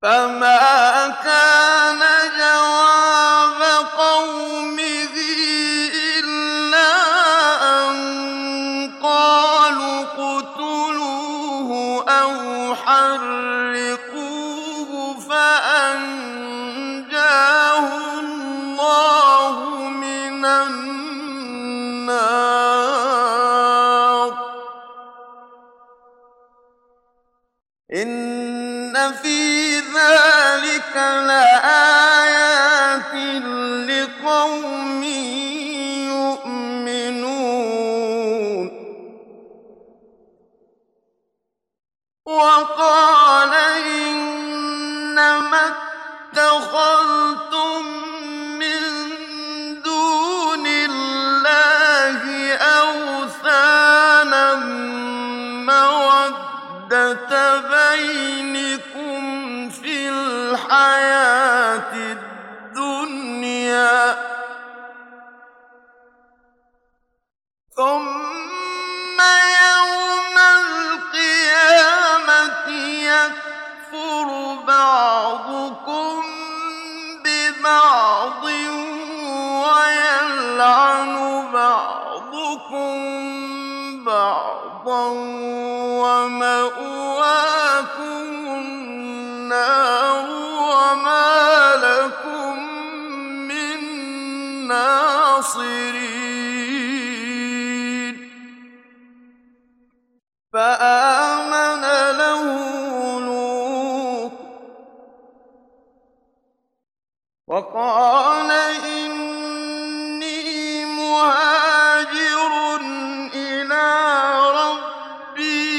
فما كان جواب قومه إلا أن قالوا اقتلوه أو حرقوه فأنجاه الله من النار إن في ذلك لآيات لقوم يؤمنون وقال إنما اتخذتم من دون الله أوثانا مودة بينكم في الحياة الدنيا ثم يوم القيامة يكفر بعضكم ببعض ويلعن بعضكم بعضا ومأواكم النار وما لكم من ناصرين فآمن له لوط وقال إني مهاجر إلى ربي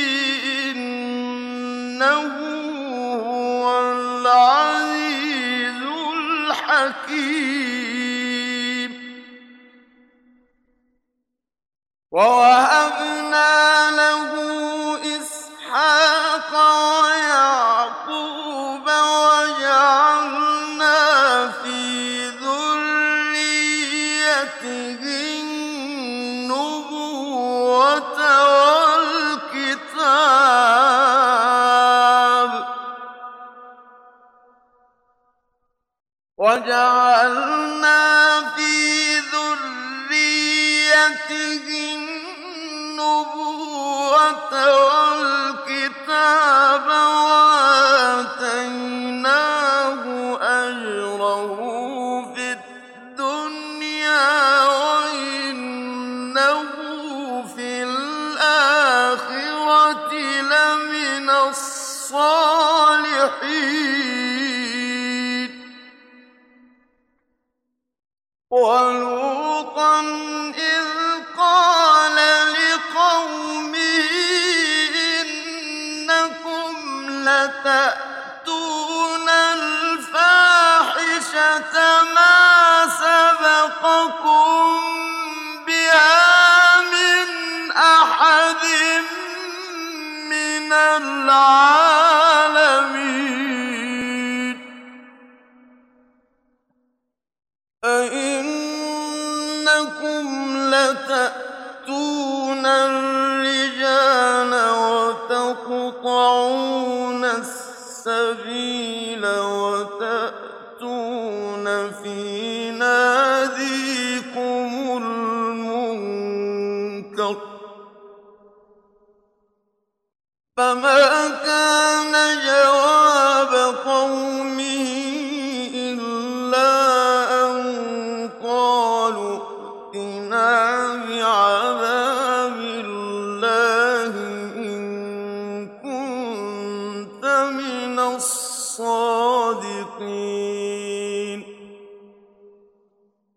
إنه هو العزيز الحكيم ووهبنا له إسحاق ويعقوب وجعلنا في ذريته النبوة والكتاب وجعلنا في ذريته النبوة والكتاب وآتيناه أجره في الدنيا وإنه في الآخرة لمن الصالحين ولوطا إذ قال لقومه إنكم لتأتون الفاحشة ما سبقكم بها من أحد من العالمين أئنكم لتأتون الرجال وتقطعون السبيل وتأتون في ناديكم المنكر فما كان جواب قومه إلا أن قالوا ائتنا بعذاب الله إن كنت من الصادقين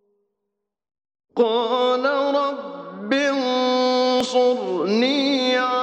قال رب انصرني